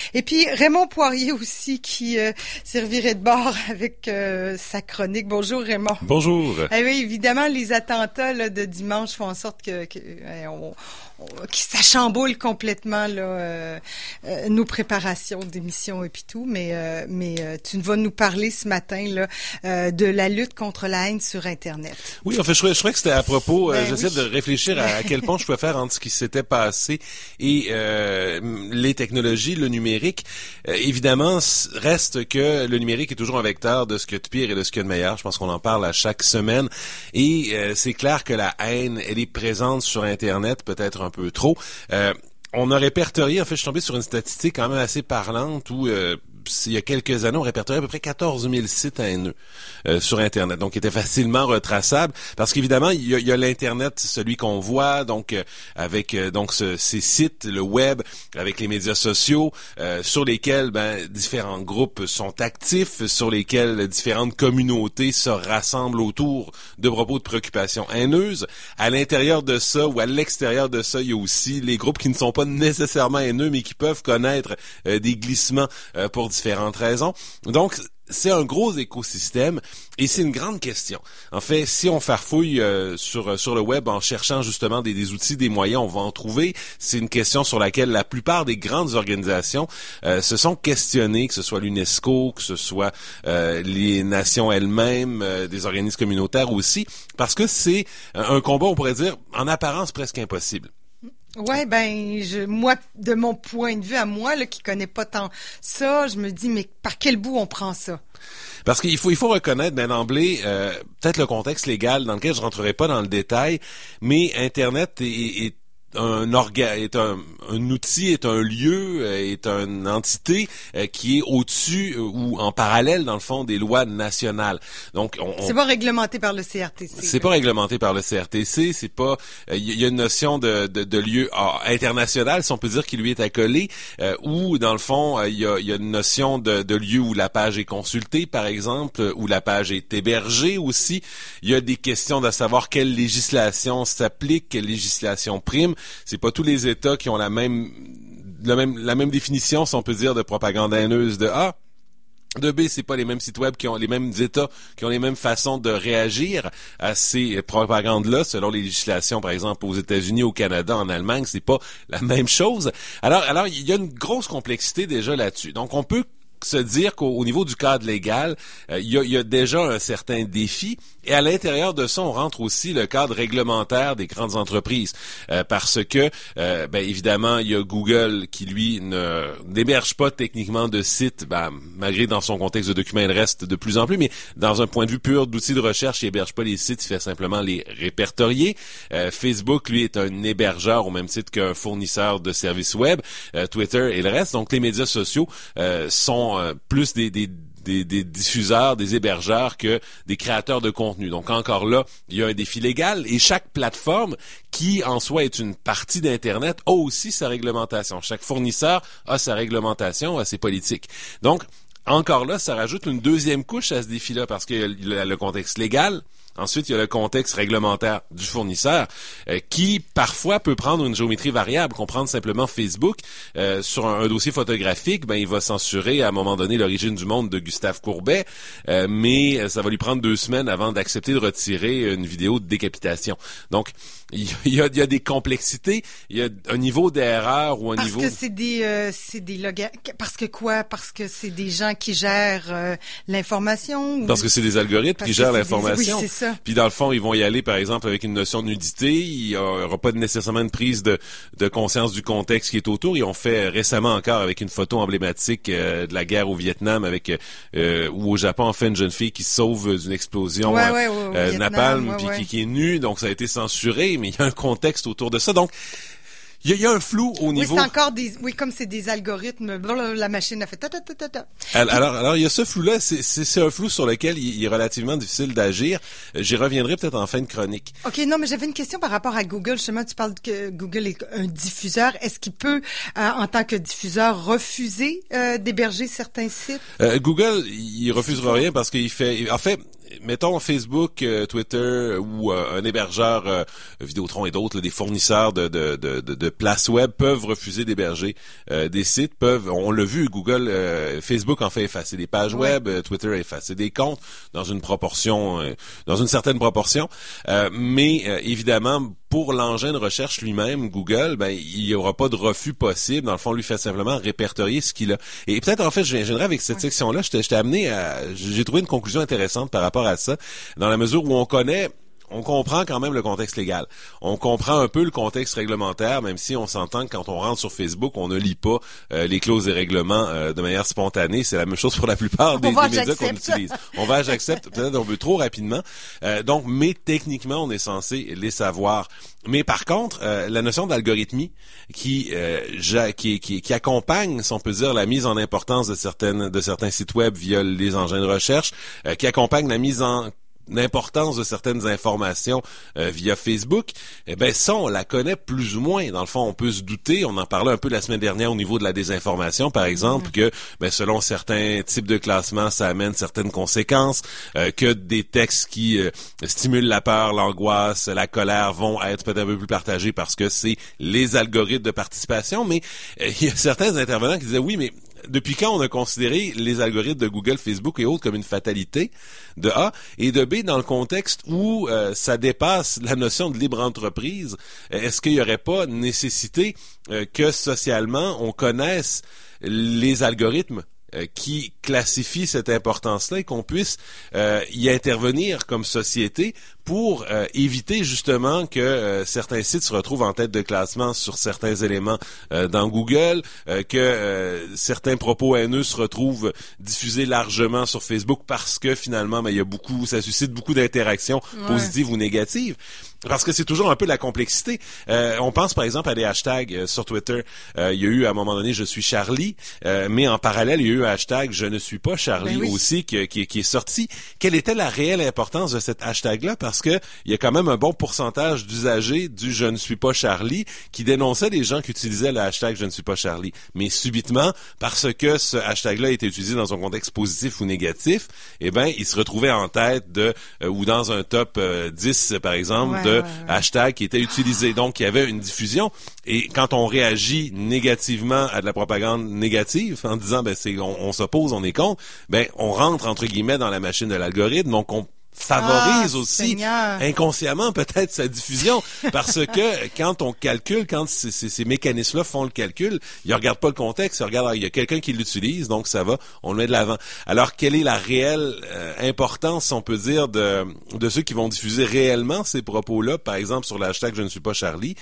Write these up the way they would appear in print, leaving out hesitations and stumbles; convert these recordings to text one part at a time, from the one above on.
Et puis Raymond Poirier aussi qui servirait de bord avec sa chronique. Bonjour Raymond. Bonjour. Eh oui, évidemment, les attentats là, de dimanche font en sorte que ça chamboule complètement là, nos préparations d'émissions et puis tout. Mais tu vas nous parler ce matin là de la lutte contre la haine sur Internet. Oui, en fait, je trouvais que c'était à propos. J'essaie oui. de réfléchir à quel pont je pouvais faire entre ce qui s'était passé et les technologies, le numérique. Évidemment, reste que le numérique est toujours un vecteur de ce qu'il y a de pire et de ce qu'il y a de meilleur. Je pense qu'on en parle à chaque semaine. Et c'est clair que la haine, elle est présente sur Internet, peut-être un peu trop. On a répertorié, en fait, je suis tombé sur une statistique quand même assez parlante où il y a quelques années, on répertoriait à peu près 14 000 sites haineux sur Internet, donc qui étaient facilement retraçables, parce qu'évidemment, il y a l'Internet, celui qu'on voit, donc avec ces sites, le web, avec les médias sociaux, sur lesquels différents groupes sont actifs, sur lesquels différentes communautés se rassemblent autour de propos de préoccupations haineuses. À l'intérieur de ça ou à l'extérieur de ça, il y a aussi les groupes qui ne sont pas nécessairement haineux, mais qui peuvent connaître des glissements pour différentes raisons. Donc, c'est un gros écosystème et c'est une grande question. En fait, si on farfouille sur le web en cherchant justement des outils, des moyens, on va en trouver. C'est une question sur laquelle la plupart des grandes organisations se sont questionnées, que ce soit l'UNESCO, que ce soit les nations elles-mêmes, des organismes communautaires aussi, parce que c'est un combat, on pourrait dire, en apparence presque impossible. Ouais, moi, de mon point de vue à moi, là, qui connais pas tant ça, je me dis, mais par quel bout on prend ça? Parce qu'il faut reconnaître d'emblée peut-être le contexte légal dans lequel je rentrerai pas dans le détail, mais Internet est un outil, est un lieu, est une entité qui est au-dessus ou en parallèle dans le fond des lois nationales. Donc c'est pas réglementé par le CRTC. C'est pas réglementé par le CRTC, c'est pas il y a une notion de lieu international, si on peut dire, qui lui est accolée, où dans le fond il y a une notion de lieu où la page est consultée par exemple, où la page est hébergée aussi. Il y a des questions de savoir quelle législation s'applique, quelle législation prime. C'est pas tous les États qui ont la même définition, si on peut dire, de propagande haineuse de A. De B, c'est pas les mêmes sites web qui ont les mêmes États, qui ont les mêmes façons de réagir à ces propagandes-là, selon les législations, par exemple, aux États-Unis, au Canada, en Allemagne, c'est pas la même chose. Alors, il y a une grosse complexité déjà là-dessus. Donc, on peut se dire qu'au niveau du cadre légal, il y a déjà un certain défi. Et à l'intérieur de ça, on rentre aussi le cadre réglementaire des grandes entreprises. Parce que, évidemment, il y a Google qui, lui, n'héberge pas techniquement de site, malgré dans son contexte de document, il reste de plus en plus, mais dans un point de vue pur d'outils de recherche, il héberge pas les sites, il fait simplement les répertorier. Facebook, lui, est un hébergeur au même titre qu'un fournisseur de services web. Twitter et le reste. Donc, les médias sociaux sont plus des diffuseurs, des hébergeurs que des créateurs de contenu. Donc encore là, il y a un défi légal et chaque plateforme qui en soi est une partie d'Internet a aussi sa réglementation. Chaque fournisseur a sa réglementation, a ses politiques. Donc encore là, ça rajoute une deuxième couche à ce défi-là parce qu'il y a le contexte légal. Ensuite, il y a le contexte réglementaire du fournisseur qui, parfois, peut prendre une géométrie variable. Qu'on prenne simplement Facebook sur un dossier photographique, il va censurer à un moment donné l'origine du monde de Gustave Courbet, mais ça va lui prendre 2 semaines avant d'accepter de retirer une vidéo de décapitation. Donc, il y a des complexités, il y a un niveau d'erreur ou un niveau... Parce que c'est des parce que quoi? Parce que c'est des gens qui gèrent l'information? Parce que c'est des algorithmes qui gèrent l'information. Oui, c'est ça. Puis dans le fond, ils vont y aller, par exemple, avec une notion de nudité. Il y aura pas nécessairement une prise de conscience du contexte qui est autour. Ils ont fait récemment encore avec une photo emblématique de la guerre au Vietnam, avec où au Japon, en fait, une jeune fille qui se sauve d'une explosion napalm, puis qui est nue. Donc ça a été censuré, mais il y a un contexte autour de ça. Donc il y a un flou au niveau... Oui, c'est encore comme c'est des algorithmes, la machine a fait ta. Alors, il y a ce flou-là, c'est un flou sur lequel il est relativement difficile d'agir. J'y reviendrai peut-être en fin de chronique. OK, non, mais j'avais une question par rapport à Google. Justement, tu parles que Google est un diffuseur. Est-ce qu'il peut, en tant que diffuseur, refuser d'héberger certains sites? Google, il refusera rien parce qu'il fait... En fait, mettons Facebook, Twitter ou un hébergeur Vidéotron et d'autres, là, des fournisseurs de places web peuvent refuser d'héberger des sites, on l'a vu, Google, Facebook en fait effacer des pages web, Twitter a effacé des comptes dans une certaine proportion, mais évidemment pour l'engin de recherche lui-même, Google, ben il y aura pas de refus possible. Dans le fond, lui fait simplement répertorier ce qu'il a. Et peut-être en fait, je viendrai avec cette section-là. Je t'ai amené j'ai trouvé une conclusion intéressante par rapport à ça, dans la mesure où on comprend quand même le contexte légal. On comprend un peu le contexte réglementaire, même si on s'entend que quand on rentre sur Facebook, on ne lit pas les clauses et règlements de manière spontanée. C'est la même chose pour la plupart des médias qu'on utilise. On va, j'accepte, peut-être un peu trop rapidement. Mais techniquement, on est censé les savoir. Mais par contre, la notion d'algorithmie qui accompagne, si on peut dire, la mise en importance de certains sites web via les engins de recherche, qui accompagne la mise en l'importance de certaines informations via Facebook, eh ben ça, on la connaît plus ou moins. Dans le fond, on peut se douter, on en parlait un peu la semaine dernière au niveau de la désinformation, par exemple, que selon certains types de classements, ça amène certaines conséquences, que des textes qui stimulent la peur, l'angoisse, la colère vont être peut-être un peu plus partagés parce que c'est les algorithmes de participation. Mais il y a certains intervenants qui disaient, oui, mais depuis quand on a considéré les algorithmes de Google, Facebook et autres comme une fatalité, de A, et de B, dans le contexte où ça dépasse la notion de libre entreprise, est-ce qu'il n'y aurait pas nécessité que socialement on connaisse les algorithmes qui classifient cette importance-là et qu'on puisse y intervenir comme société pour éviter justement que certains sites se retrouvent en tête de classement sur certains éléments dans Google, que certains propos haineux se retrouvent diffusés largement sur Facebook parce que finalement, ça suscite beaucoup d'interactions positives ou négatives. Parce que c'est toujours un peu la complexité. On pense par exemple à des hashtags sur Twitter. Il y a eu à un moment donné je suis Charlie, mais en parallèle il y a eu un hashtag je ne suis pas Charlie aussi qui est sorti. Quelle était la réelle importance de cet hashtag-là? Parce que il y a quand même un bon pourcentage d'usagers du je ne suis pas Charlie qui dénonçaient des gens qui utilisaient le hashtag je ne suis pas Charlie. Mais subitement, parce que ce hashtag-là était utilisé dans un contexte positif ou négatif, il se retrouvait en tête ou dans un top 10 par exemple hashtag qui était utilisé. Donc, il y avait une diffusion. Et quand on réagit négativement à de la propagande négative, en disant, on s'oppose, on est contre, on rentre, entre guillemets, dans la machine de l'algorithme. Donc, on favorise aussi inconsciemment peut-être sa diffusion parce que quand on calcule, quand ces mécanismes-là font le calcul, ils regardent pas le contexte, ils regardent, il y a quelqu'un qui l'utilise, donc ça va, on le met de l'avant. Alors, quelle est la réelle importance, on peut dire, de ceux qui vont diffuser réellement ces propos-là, par exemple sur le hashtag je ne suis pas Charlie,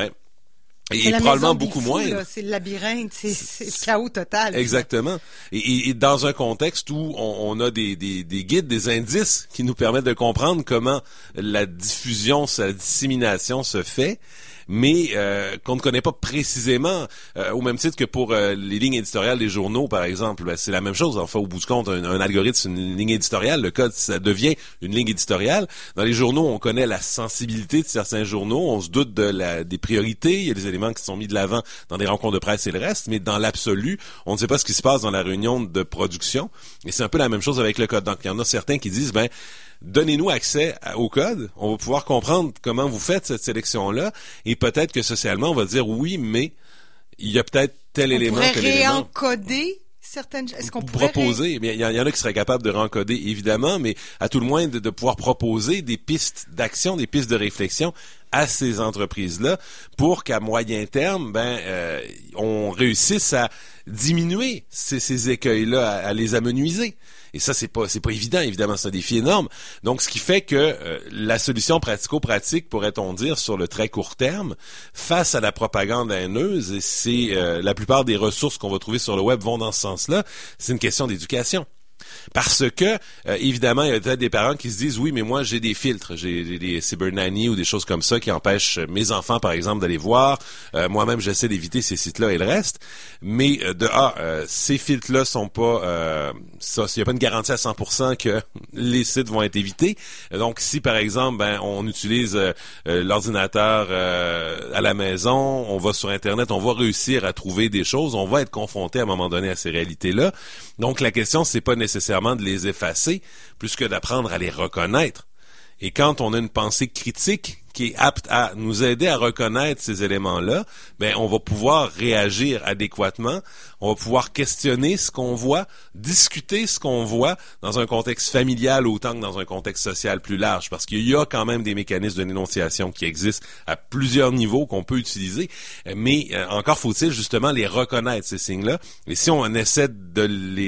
et probablement beaucoup moins. C'est le labyrinthe, c'est le chaos total. Exactement. Et dans un contexte où on a des guides, des indices qui nous permettent de comprendre comment la diffusion, la dissémination se fait, mais qu'on ne connaît pas précisément, au même titre que pour les lignes éditoriales des journaux, par exemple. C'est la même chose. Enfin, au bout du compte, un algorithme, c'est une ligne éditoriale. Le code, ça devient une ligne éditoriale. Dans les journaux, on connaît la sensibilité de certains journaux. On se doute des priorités. Il y a des éléments qui sont mis de l'avant dans des rencontres de presse et le reste. Mais dans l'absolu, on ne sait pas ce qui se passe dans la réunion de production. Et c'est un peu la même chose avec le code. Donc, il y en a certains qui disent, donnez-nous accès au code, on va pouvoir comprendre comment vous faites cette sélection-là, et peut-être que socialement, on va dire oui, mais il y a peut-être tel élément, tel élément. On pourrait réencoder certaines... Est-ce qu'on pourrait proposer? Il y en a qui seraient capables de rencoder, évidemment, mais à tout le moins de pouvoir proposer des pistes d'action, des pistes de réflexion à ces entreprises-là pour qu'à moyen terme, on réussisse à diminuer ces écueils-là, à les amenuiser. Et ça, c'est pas évident, évidemment, c'est un défi énorme. Donc, ce qui fait que la solution pratico-pratique, pourrait-on dire, sur le très court terme, face à la propagande haineuse, et c'est la plupart des ressources qu'on va trouver sur le web vont dans ce sens-là, c'est une question d'éducation. Parce que, évidemment, il y a peut-être des parents qui se disent, oui, mais moi, j'ai des filtres, j'ai des cybernannies ou des choses comme ça qui empêchent mes enfants, par exemple, d'aller voir. Moi-même, j'essaie d'éviter ces sites-là et le reste. Mais, ces filtres-là sont pas... il n'y a pas une garantie à 100% que les sites vont être évités. Donc, si, par exemple, on utilise l'ordinateur à la maison, on va sur Internet, on va réussir à trouver des choses, on va être confronté à un moment donné à ces réalités-là. Donc, la question, c'est pas nécessairement de les effacer, plus que d'apprendre à les reconnaître. Et quand on a une pensée critique qui est apte à nous aider à reconnaître ces éléments-là, ben on va pouvoir réagir adéquatement, on va pouvoir questionner ce qu'on voit, discuter ce qu'on voit dans un contexte familial autant que dans un contexte social plus large, parce qu'il y a quand même des mécanismes de dénonciation qui existent à plusieurs niveaux qu'on peut utiliser, mais encore faut-il justement les reconnaître, ces signes-là. Et si on essaie de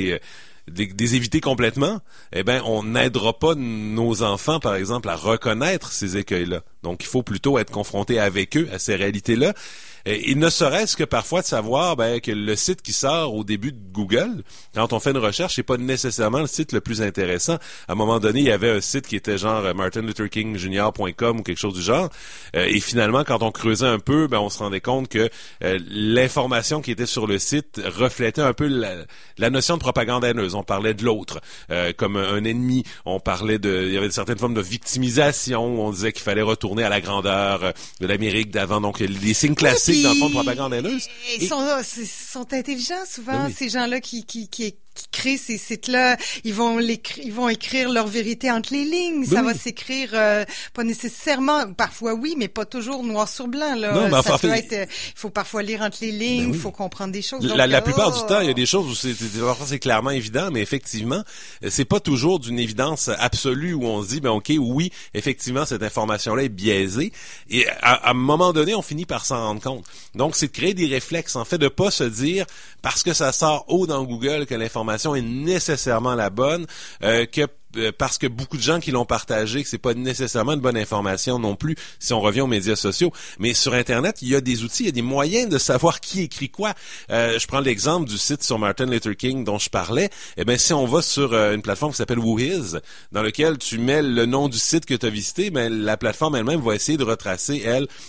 les éviter complètement, eh ben on n'aidera pas nos enfants, par exemple, à reconnaître ces écueils-là. Donc, il faut plutôt être confronté avec eux, à ces réalités-là. Il ne serait-ce que parfois de savoir que le site qui sort au début de Google, quand on fait une recherche, c'est pas nécessairement le site le plus intéressant. À un moment donné, il y avait un site qui était genre martinlutherkingjr.com ou quelque chose du genre. Et finalement, quand on creusait un peu, on se rendait compte que l'information qui était sur le site reflétait un peu la notion de propagande haineuse. On parlait de l'autre comme un ennemi. On parlait il y avait certaines formes de victimisation. On disait qu'il fallait retourner à la grandeur de l'Amérique d'avant. Donc, les signes classiques dans le fond de propagande haineuse. Ils sont intelligents souvent, ces gens-là qui créent ces sites-là. Ils vont écrire leur vérité entre les lignes. Ça va s'écrire pas nécessairement, parfois oui, mais pas toujours noir sur blanc. Là. Non, ça peut être. Il faut parfois lire entre les lignes. Il faut comprendre des choses. Donc, la plupart du temps, il y a des choses où c'est clairement évident, mais effectivement, c'est pas toujours d'une évidence absolue où on se dit ok, oui, effectivement, cette information-là est biaisée. Et à un moment donné, on finit par s'en rendre compte. Donc, c'est de créer des réflexes, en fait, de pas se dire parce que ça sort haut dans Google que l'information est nécessairement la bonne, parce que beaucoup de gens qui l'ont partagé, que c'est pas nécessairement une bonne information non plus, si on revient aux médias sociaux. Mais sur Internet, il y a des outils, il y a des moyens de savoir qui écrit quoi. Je prends l'exemple du site sur Martin Luther King dont je parlais. Si on va sur une plateforme qui s'appelle Whois, dans lequel tu mets le nom du site que tu as visité, la plateforme elle-même va essayer de retracer,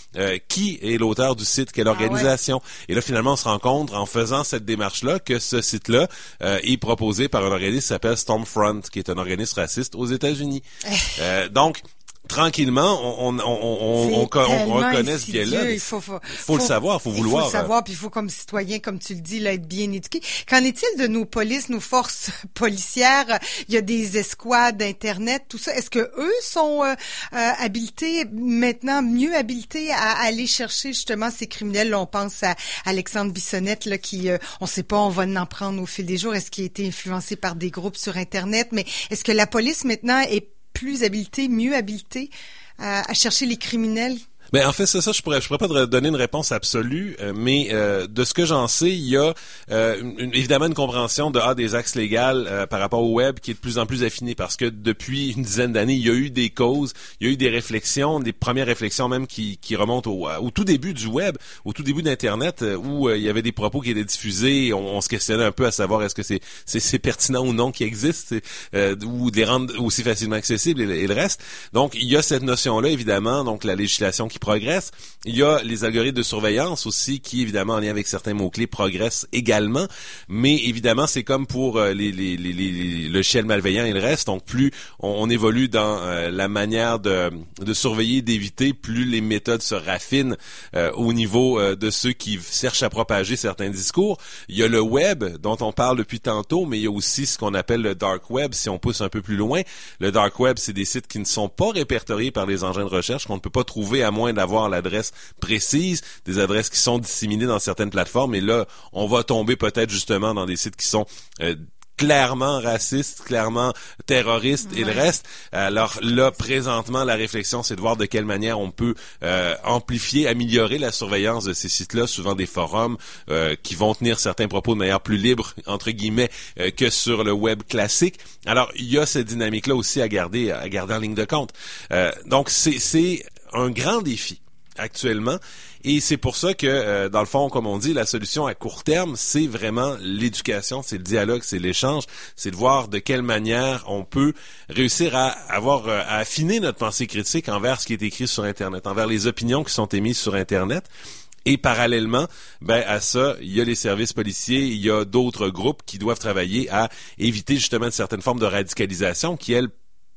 qui est l'auteur du site, quelle organisation. Et là, finalement, on se rend compte, en faisant cette démarche-là, que ce site-là est proposé par un organisme qui s'appelle Stormfront, qui est un organisme raciste aux États-Unis. Donc, tranquillement, on reconnaît ce biais-là. Il faut le savoir, il faut vouloir. Il faut le savoir, puis il faut comme citoyen, comme tu le dis, là, être bien éduqué. Qu'en est-il de nos polices, nos forces policières? Il y a des escouades Internet, tout ça. Est-ce que eux sont habilités, maintenant mieux habilités à aller chercher justement ces criminels? Là, on pense à Alexandre Bissonnette, là, qui, on sait pas, on va en prendre au fil des jours. Est-ce qu'il a été influencé par des groupes sur Internet? Mais est-ce que la police maintenant est plus habilité, mieux habilité à chercher les criminels? En fait, c'est ça, je pourrais pas te donner une réponse absolue, mais de ce que j'en sais, il y a évidemment une compréhension des axes légaux par rapport au web qui est de plus en plus affinée, parce que depuis une dizaine d'années, il y a eu des causes, il y a eu des réflexions, des premières réflexions même qui remontent au tout début du web, au tout début d'Internet, où il y avait des propos qui étaient diffusés, on se questionnait un peu à savoir est-ce que c'est pertinent ou non qui existe, ou de les rendre aussi facilement accessibles et le reste. Donc, il y a cette notion-là, évidemment, donc la législation qui progresse. Il y a les algorithmes de surveillance aussi qui, évidemment, en lien avec certains mots-clés, progressent également. Mais évidemment, c'est comme pour le ciel malveillant et le reste. Donc, plus on évolue dans la manière de surveiller, d'éviter, plus les méthodes se raffinent au niveau de ceux qui cherchent à propager certains discours. Il y a le web, dont on parle depuis tantôt, mais il y a aussi ce qu'on appelle le dark web, si on pousse un peu plus loin. Le dark web, c'est des sites qui ne sont pas répertoriés par les engins de recherche, qu'on ne peut pas trouver à moins d'avoir l'adresse précise, des adresses qui sont disséminées dans certaines plateformes, et là, on va tomber peut-être justement dans des sites qui sont clairement racistes, clairement terroristes et le reste. Alors là, présentement, la réflexion, c'est de voir de quelle manière on peut amplifier, améliorer la surveillance de ces sites-là, souvent des forums qui vont tenir certains propos de manière plus libre, entre guillemets, que sur le web classique. Alors, il y a cette dynamique-là aussi à garder en ligne de compte. Donc, c'est un grand défi actuellement, et c'est pour ça que dans le fond, comme on dit, la solution à court terme, c'est vraiment l'éducation, c'est le dialogue, c'est l'échange, c'est de voir de quelle manière on peut réussir à affiner notre pensée critique envers ce qui est écrit sur Internet, envers les opinions qui sont émises sur Internet. Et parallèlement, à ça, il y a les services policiers, il y a d'autres groupes qui doivent travailler à éviter justement certaines formes de radicalisation qui, elles,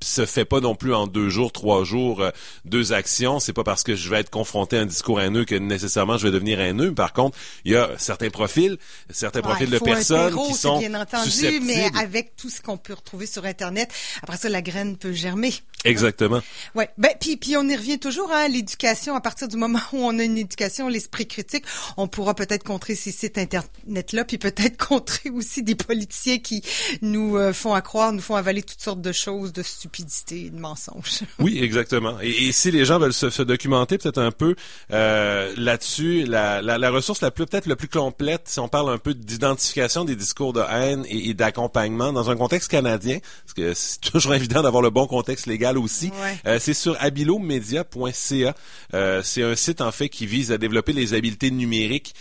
se fait pas non plus en 2 jours, 3 jours, 2 actions. C'est pas parce que je vais être confronté à un discours haineux que nécessairement je vais devenir haineux. Par contre, il y a certains profils de personnes qui sont bien entendu, susceptibles. Mais avec tout ce qu'on peut retrouver sur Internet, après ça, la graine peut germer. Exactement. Ouais. Puis on y revient toujours à l'éducation. À partir du moment où on a une éducation, l'esprit critique, on pourra peut-être contrer ces sites Internet-là, puis peut-être contrer aussi des politiciens qui nous font avaler toutes sortes de choses, de stupidité, de mensonges. Oui, exactement. Et si les gens veulent se documenter peut-être un peu là-dessus, la ressource peut-être la plus complète, si on parle un peu d'identification des discours de haine et d'accompagnement dans un contexte canadien, parce que c'est toujours évident d'avoir le bon contexte légal aussi. Ouais. C'est sur abilomedia.ca. C'est un site en fait qui vise à développer les habiletés numériques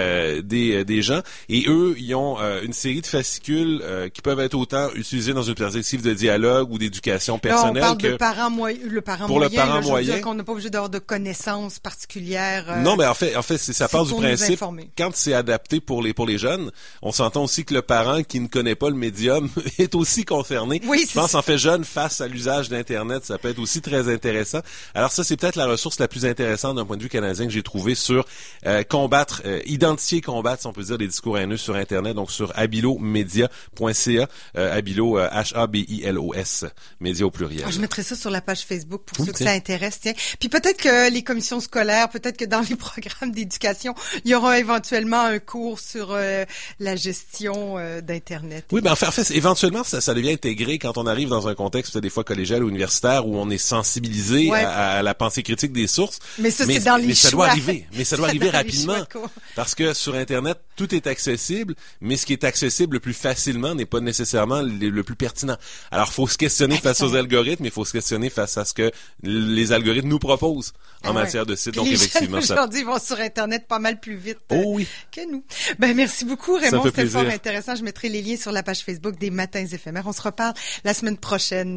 des gens. Et eux, ils ont une série de fascicules qui peuvent être autant utilisés dans une perspective de dialogue ou d'éducation personnelle. Là, on parle de le parent moyen. Je veux dire qu'on n'a pas obligé d'avoir de connaissances particulières. Non, mais en fait, ça part du principe. Quand c'est adapté pour les jeunes, on s'entend aussi que le parent qui ne connaît pas le médium est aussi concerné. Oui, je pense en fait jeune face à l'usage d'Internet, ça peut être aussi très intéressant. Alors ça, c'est peut-être la ressource la plus intéressante d'un point de vue canadien que j'ai trouvé sur identifier, combattre, si on peut dire, les discours haineux sur Internet. Donc sur abilomedia.ca, Abilo, H-A-B-I-L-O-S, média au pluriel. Je mettrai ça sur la page Facebook pour ceux que ça intéresse. Tiens. Puis peut-être que les commissions scolaires, peut-être que dans les programmes d'éducation, il y aura éventuellement un cours sur la gestion d'Internet. Oui, en fait, éventuellement, ça devient intégré quand on arrive dans un contexte des fois collégial ou universitaire où on est sensibilisé à la pensée critique des sources. Mais ça, c'est dans les choix. Ça doit arriver. Mais ça doit arriver rapidement. Parce que sur Internet, tout est accessible, mais ce qui est accessible le plus facilement n'est pas nécessairement le plus pertinent. Alors, faut se questionner face aux algorithmes, mais il faut se questionner face à ce que les algorithmes nous proposent en matière de sites. Donc, effectivement, aujourd'hui, ils vont sur Internet pas mal plus vite que nous. Merci beaucoup, Raymond. C'était fort intéressant. Je mettrai les liens sur la page Facebook des Matins éphémères. On se reparle la semaine prochaine.